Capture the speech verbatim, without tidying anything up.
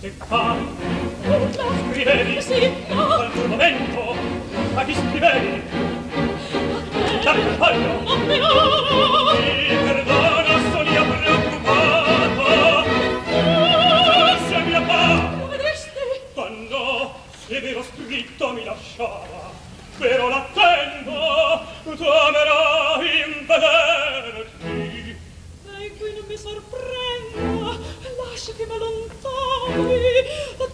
che fai? Nulla. Scrivevi? Sì, no. Qualche momento? A chi scrivevi? A te. Voglio. Non mi va. Mi perdona, sono io preoccupato. Forse mia pa. Lo vedresti? Quando se vero scritto mi lasciava, però l'attendo, t'amerò in vederti. Lei qui non mi sorprenda, lascia che m'allontani,